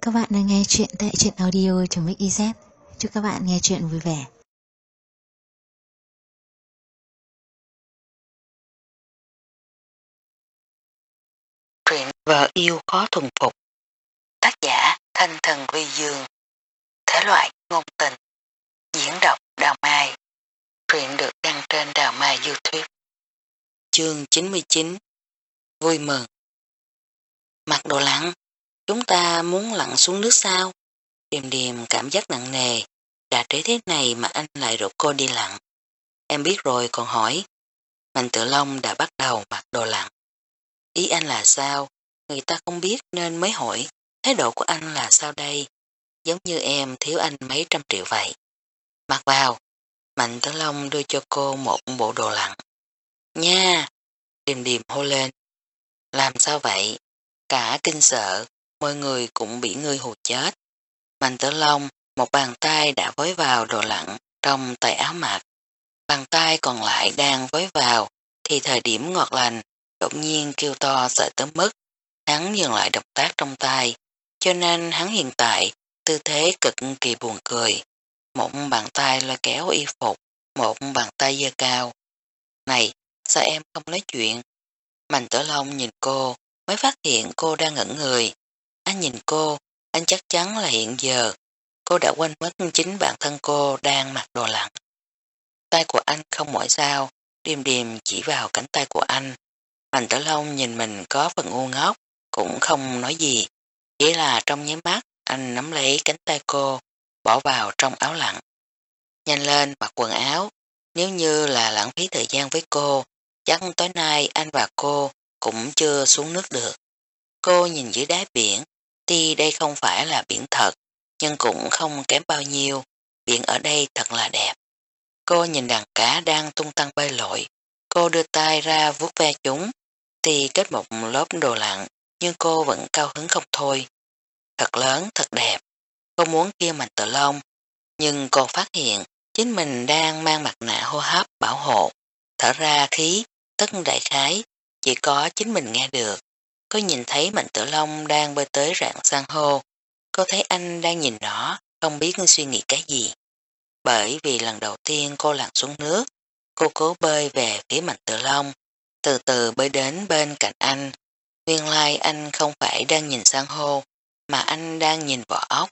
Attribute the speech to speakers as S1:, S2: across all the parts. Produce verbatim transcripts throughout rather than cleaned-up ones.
S1: các bạn đang nghe chuyện tại truyện audio.mix.iz. Chúc các bạn nghe chuyện vui vẻ.
S2: Truyện Vợ Yêu Khó Thuần Phục. Tác giả Thanh Thần Vi Dương. Thể loại ngôn tình. Diễn đọc Đào Mai. Truyện được đăng trên Đào Mai YouTube. Chương chín mươi chín. Vui mừng. Mặc đồ lặn. Chúng ta muốn lặn xuống nước sao? Điềm điềm cảm giác nặng nề. Đã trễ thế này mà anh lại rủ cô đi lặn. Em biết rồi còn hỏi. Mạnh Tử Long đã bắt đầu mặc đồ lặn. Ý anh là sao? Người ta không biết nên mới hỏi. Thái độ của anh là sao đây? Giống như em thiếu anh mấy trăm triệu vậy. Mặc vào. Mạnh Tử Long đưa cho cô một bộ đồ lặn. Nha! Điềm điềm hô lên. Làm sao vậy? Cả kinh sợ, mọi người cũng bị ngươi hù chết. Mạnh Tử Long, một bàn tay đã vói vào đồ lặn trong tay áo mặc. Bàn tay còn lại đang vói vào, thì thời điểm ngọt lành, đột nhiên kêu to sợ tới mức. Hắn dừng lại động tác trong tay, cho nên hắn hiện tại tư thế cực kỳ buồn cười. Một bàn tay lôi kéo y phục, một bàn tay giơ cao. Này, sao em không nói chuyện? Mạnh Tử Long nhìn cô, mới phát hiện cô đang ngẩn người. Anh nhìn cô, anh chắc chắn là hiện giờ, cô đã quên mất chính bản thân cô đang mặc đồ lặn. Tay của anh không mỏi sao, điềm điềm chỉ vào cánh tay của anh. Mạnh Tử Long nhìn mình có phần ngu ngốc, cũng không nói gì. Chỉ là trong nháy mắt, anh nắm lấy cánh tay cô, bỏ vào trong áo lặn. Nhanh lên mặc quần áo, nếu như là lãng phí thời gian với cô, chắc tối nay anh và cô cũng chưa xuống nước được. Cô nhìn dưới đáy biển, tuy đây không phải là biển thật, nhưng cũng không kém bao nhiêu, biển ở đây thật là đẹp. Cô nhìn đàn cá đang tung tăng bơi lội, cô đưa tay ra vuốt ve chúng, tuy kết một lớp đồ lặn, nhưng cô vẫn cao hứng không thôi. Thật lớn, thật đẹp, cô muốn kia Mạnh Tử Long, nhưng cô phát hiện chính mình đang mang mặt nạ hô hấp bảo hộ, thở ra khí, tất đại khái, chỉ có chính mình nghe được. Cô nhìn thấy Mạnh Tử Long đang bơi tới rạn san hô, cô thấy anh đang nhìn nó, không biết suy nghĩ cái gì. Bởi vì lần đầu tiên cô lặn xuống nước, cô cố bơi về phía Mạnh Tử Long, từ từ bơi đến bên cạnh anh. Nguyên lai anh không phải đang nhìn san hô, mà anh đang nhìn vỏ ốc.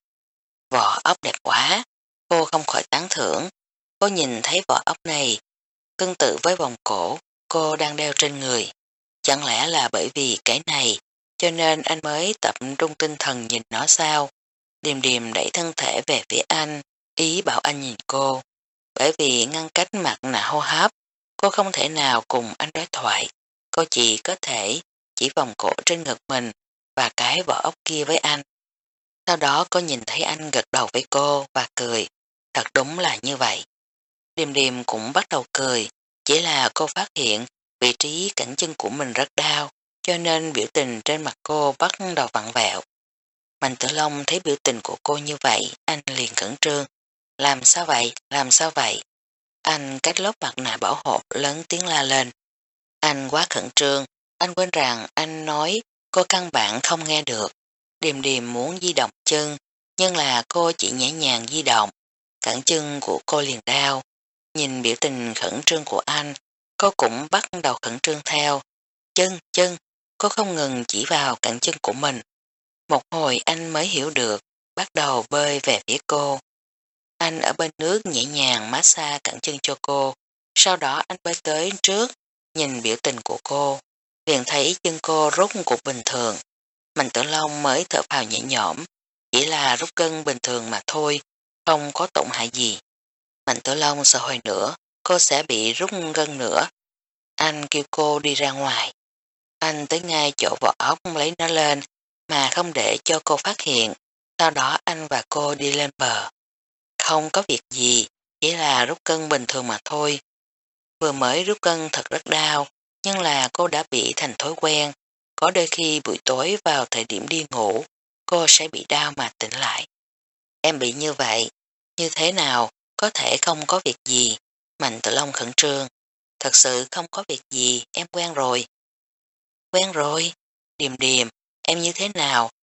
S2: Vỏ ốc đẹp quá, cô không khỏi tán thưởng. Cô nhìn thấy vỏ ốc này, tương tự với vòng cổ, cô đang đeo trên người. Chẳng lẽ là bởi vì cái này, cho nên anh mới tập trung tinh thần nhìn nó sao? Điềm điềm đẩy thân thể về phía anh, ý bảo anh nhìn cô. Bởi vì ngăn cách mặt nạ hô hấp, cô không thể nào cùng anh đối thoại. Cô chỉ có thể chỉ vòng cổ trên ngực mình và cái vỏ ốc kia với anh. Sau đó cô nhìn thấy anh gật đầu với cô và cười. Thật đúng là như vậy. Điềm điềm cũng bắt đầu cười, chỉ là cô phát hiện vị trí cẳng chân của mình rất đau, cho nên biểu tình trên mặt cô bắt đầu vặn vẹo. Mạnh Tử Long thấy biểu tình của cô như vậy, anh liền khẩn trương. Làm sao vậy, làm sao vậy? Anh cách lớp mặt nạ bảo hộ lớn tiếng la lên. Anh quá khẩn trương, anh quên rằng anh nói cô căn bản không nghe được. Điềm điềm muốn di động chân, nhưng là cô chỉ nhẹ nhàng di động. Cẳng chân của cô liền đau. Nhìn biểu tình khẩn trương của anh, cô cũng bắt đầu khẩn trương theo. Chân, chân, cô không ngừng chỉ vào cẳng chân của mình. Một hồi anh mới hiểu được, bắt đầu bơi về phía cô. Anh ở bên nước nhẹ nhàng massage cẳng chân cho cô, sau đó anh bơi tới trước, nhìn biểu tình của cô, liền thấy chân cô rút cuộc bình thường. Mạnh Tử Long mới thở phào nhẹ nhõm, chỉ là rút cân bình thường mà thôi, không có tổn hại gì. Mạnh Tử Long sợ hồi nữa, cô sẽ bị rút gân nữa. Anh kêu cô đi ra ngoài. Anh tới ngay chỗ vỏ ốc lấy nó lên, mà không để cho cô phát hiện. Sau đó anh và cô đi lên bờ. Không có việc gì, chỉ là rút cân bình thường mà thôi. Vừa mới rút cân thật rất đau, nhưng là cô đã bị thành thói quen. Có đôi khi buổi tối vào thời điểm đi ngủ, cô sẽ bị đau mà tỉnh lại. Em bị như vậy, như thế nào, có thể không có việc gì. Mạnh Tử Long khẩn trương. Thật sự không có việc gì, em quen rồi. Quen rồi, điềm điềm, em như thế nào?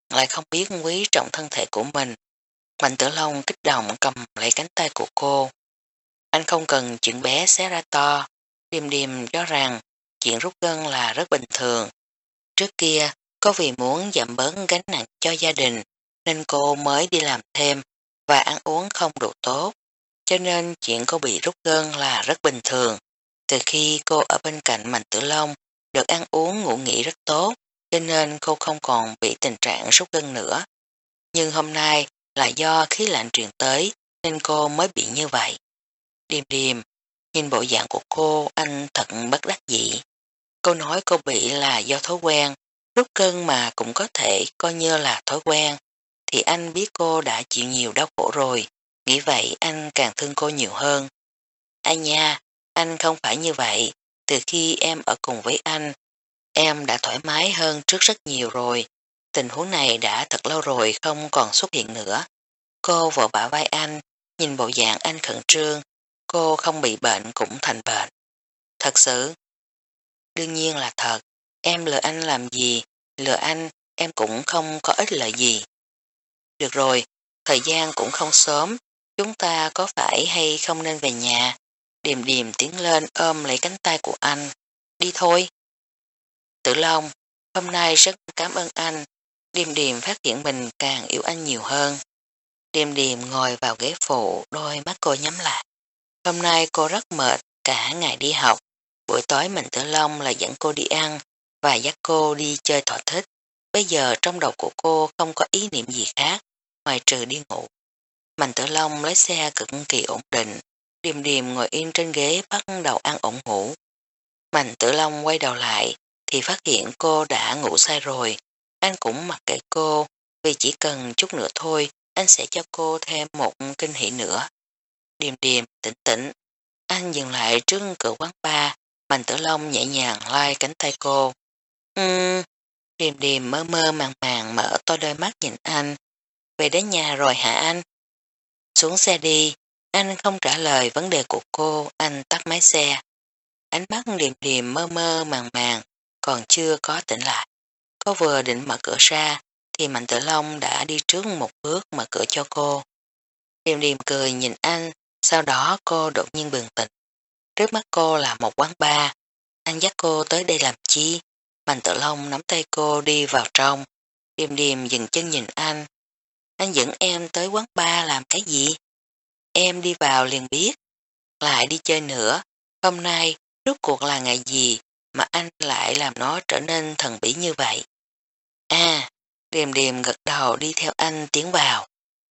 S2: lại không biết quý trọng thân thể của mình. Mạnh Tử Long kích động cầm lấy cánh tay của cô. Anh không cần chuyện bé xé ra to. Điềm điềm cho rằng chuyện rút gân là rất bình thường. Trước kia, có vì muốn giảm bớt gánh nặng cho gia đình, nên cô mới đi làm thêm và ăn uống không đủ tốt. Cho nên chuyện cô bị rút gân là rất bình thường. Từ khi cô ở bên cạnh Mạnh Tử Long, được ăn uống ngủ nghỉ rất tốt, cho nên cô không còn bị tình trạng rút gân nữa. Nhưng hôm nay là do khí lạnh truyền tới, nên cô mới bị như vậy. Điềm điềm, nhìn bộ dạng của cô, anh thật bất đắc dĩ. Cô nói cô bị là do thói quen, rút cân mà cũng có thể coi như là thói quen, thì anh biết cô đã chịu nhiều đau khổ rồi, nghĩ vậy anh càng thương cô nhiều hơn. Anh nha, anh không phải như vậy, từ khi em ở cùng với anh, em đã thoải mái hơn trước rất nhiều rồi, tình huống này đã thật lâu rồi không còn xuất hiện nữa. Cô vỗ bả vai anh, nhìn bộ dạng anh khẩn trương, cô không bị bệnh cũng thành bệnh. Thật sự, đương nhiên là thật, em lừa anh làm gì, lừa anh em cũng không có ích lợi gì. Được rồi, thời gian cũng không sớm, chúng ta có phải hay không nên về nhà. Điềm điềm tiến lên ôm lấy cánh tay của anh. Đi thôi. Tử Long, hôm nay rất cảm ơn anh. Điềm điềm phát hiện mình càng yêu anh nhiều hơn. Điềm điềm ngồi vào ghế phụ, đôi mắt cô nhắm lại. Hôm nay cô rất mệt, cả ngày đi học. Buổi tối mình Tử Long là dẫn cô đi ăn và dắt cô đi chơi thỏa thích. Bây giờ trong đầu của cô không có ý niệm gì khác, ngoài trừ đi ngủ. Mạnh Tử Long lái xe cực kỳ ổn định, Điềm điềm ngồi yên trên ghế bắt đầu ăn ổn ngủ. Mạnh Tử Long quay đầu lại thì phát hiện cô đã ngủ say rồi. Anh cũng mặc kệ cô, vì chỉ cần chút nữa thôi anh sẽ cho cô thêm một kinh hỉ nữa. Điềm điềm, tỉnh tỉnh. Anh dừng lại trước cửa quán bar, Mạnh Tử Long nhẹ nhàng lai cánh tay cô. Ừm, Điềm điềm mơ mơ màng màng mở to đôi mắt nhìn anh. Về đến nhà rồi hả anh? Xuống xe đi. Anh không trả lời vấn đề của cô, anh tắt máy xe. Ánh mắt điềm điềm mơ mơ màng màng, còn chưa có tỉnh lại. Cô vừa định mở cửa ra, thì Mạnh Tử Long đã đi trước một bước mở cửa cho cô. Điềm điềm cười nhìn anh, sau đó cô đột nhiên bừng tỉnh. Trước mắt cô là một quán bar. Anh dắt cô tới đây làm chi? Mạnh Tử Long nắm tay cô đi vào trong. Điềm điềm dừng chân nhìn anh. Anh dẫn em tới quán bar làm cái gì? Em đi vào liền biết. Lại đi chơi nữa. Hôm nay, rốt cuộc là ngày gì mà anh lại làm nó trở nên thần bí như vậy? À, điềm điềm gật đầu đi theo anh tiến vào.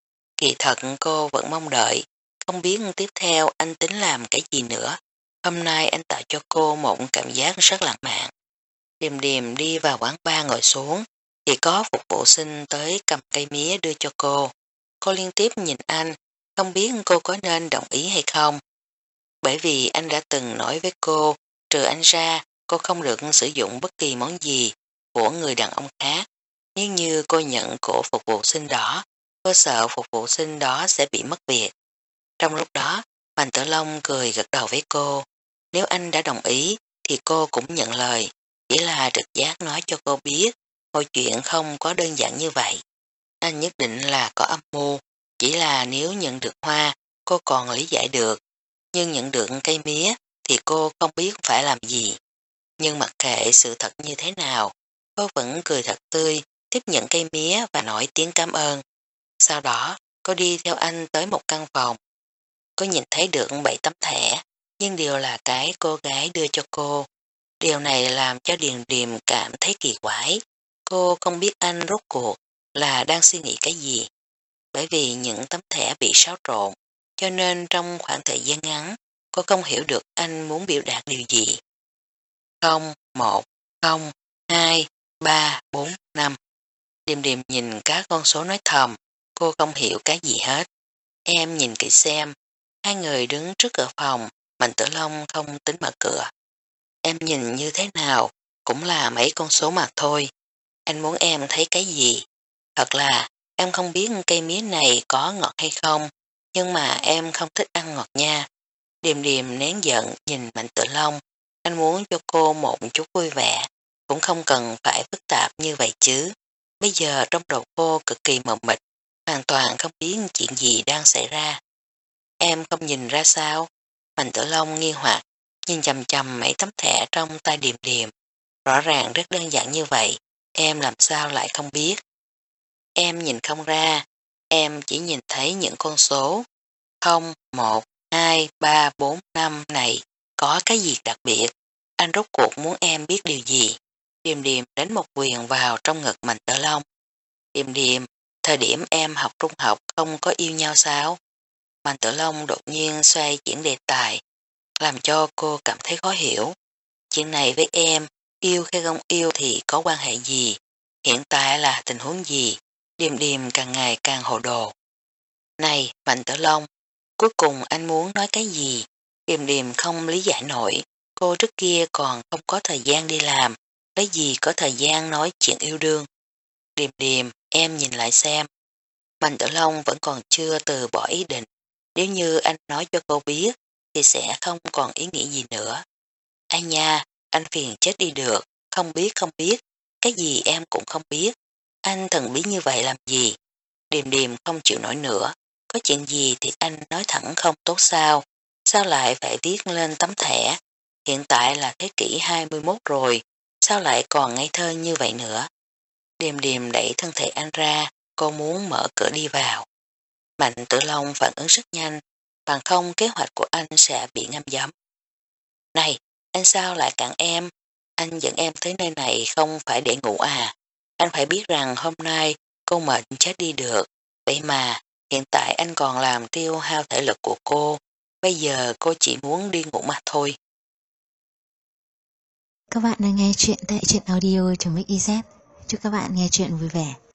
S2: Kỳ thật cô vẫn mong đợi, không biết tiếp theo anh tính làm cái gì nữa. Hôm nay anh tạo cho cô một cảm giác rất lãng mạn. Điềm điềm đi vào quán bar ngồi xuống, thì có phục vụ sinh tới cầm cây mía đưa cho cô. Cô liên tiếp nhìn anh, không biết cô có nên đồng ý hay không. Bởi vì anh đã từng nói với cô, trừ anh ra, cô không được sử dụng bất kỳ món gì của người đàn ông khác. Nếu như cô nhận của phục vụ sinh đó, cô sợ phục vụ sinh đó sẽ bị mất việc. Trong lúc đó, Mạnh Tử Long cười gật đầu với cô. Nếu anh đã đồng ý, thì cô cũng nhận lời. Chỉ là trực giác nói cho cô biết, mọi chuyện không có đơn giản như vậy. Anh nhất định là có âm mưu, chỉ là nếu nhận được hoa, cô còn lý giải được. Nhưng nhận được cây mía, thì cô không biết phải làm gì. Nhưng mặc kệ sự thật như thế nào, cô vẫn cười thật tươi, tiếp nhận cây mía và nói tiếng cảm ơn. Sau đó, cô đi theo anh tới một căn phòng. Cô nhìn thấy được bảy tấm thẻ, nhưng đều là cái cô gái đưa cho cô. Điều này làm cho Điềm Điềm cảm thấy kỳ quái. Cô không biết anh rốt cuộc là đang suy nghĩ cái gì. Bởi vì những tấm thẻ bị xáo trộn, cho nên trong khoảng thời gian ngắn, cô không hiểu được anh muốn biểu đạt điều gì. Không, một, không, hai, ba, bốn, năm. Điềm điềm nhìn các con số nói thầm, cô không hiểu cái gì hết. Em nhìn kỹ xem, hai người đứng trước cửa phòng, Mạnh Tử Long không tính mở cửa. Em nhìn như thế nào, cũng là mấy con số mà thôi. Anh muốn em thấy cái gì? Thật là, em không biết cây mía này có ngọt hay không, nhưng mà em không thích ăn ngọt nha. Điềm điềm nén giận nhìn Mạnh Tử Long, anh muốn cho cô một chút vui vẻ, cũng không cần phải phức tạp như vậy chứ. Bây giờ trong đầu cô cực kỳ mờ mịt, hoàn toàn không biết chuyện gì đang xảy ra. Em không nhìn ra sao? Mạnh Tử Long nghi hoặc, nhìn chầm chầm mấy tấm thẻ trong tay Điềm Điềm. Rõ ràng rất đơn giản như vậy, em làm sao lại không biết? Em nhìn không ra, em chỉ nhìn thấy những con số không, một, hai, ba, bốn, năm này có cái gì đặc biệt. Anh rốt cuộc muốn em biết điều gì? Điềm Điềm đánh một quyền vào trong ngực Mạnh Tử Long. Điềm Điềm, thời điểm em học trung học không có yêu nhau sao? Mạnh Tử Long đột nhiên xoay chuyển đề tài, làm cho cô cảm thấy khó hiểu. Chuyện này với em, yêu hay không yêu thì có quan hệ gì? Hiện tại là tình huống gì? Điềm Điềm càng ngày càng hồ đồ. Này, Mạnh Tử Long, cuối cùng anh muốn nói cái gì? Điềm Điềm không lý giải nổi, cô trước kia còn không có thời gian đi làm, lấy gì có thời gian nói chuyện yêu đương. Điềm Điềm, em nhìn lại xem. Mạnh Tử Long vẫn còn chưa từ bỏ ý định, nếu như anh nói cho cô biết thì sẽ không còn ý nghĩ gì nữa. Anh nha, anh phiền chết đi được, không biết không biết, cái gì em cũng không biết. Anh thần bí như vậy làm gì? Điềm Điềm không chịu nổi nữa, có chuyện gì thì anh nói thẳng không tốt sao? Sao lại phải viết lên tấm thẻ? Hiện tại là thế kỷ hai mươi mốt rồi, sao lại còn ngây thơ như vậy nữa? Điềm Điềm đẩy thân thể anh ra, cô muốn mở cửa đi vào. Mạnh Tử Long phản ứng rất nhanh, bằng không kế hoạch của anh sẽ bị ngâm giấm. Này, anh sao lại cản em? Anh dẫn em tới nơi này không phải để ngủ à? Anh phải biết rằng hôm nay cô mệt chết đi được. Vậy mà, hiện tại anh còn làm tiêu hao thể lực của cô. Bây giờ cô chỉ muốn đi ngủ mà thôi.
S1: Các bạn đang nghe chuyện tại truyện audio.mixyz. Chúc các bạn nghe chuyện vui vẻ.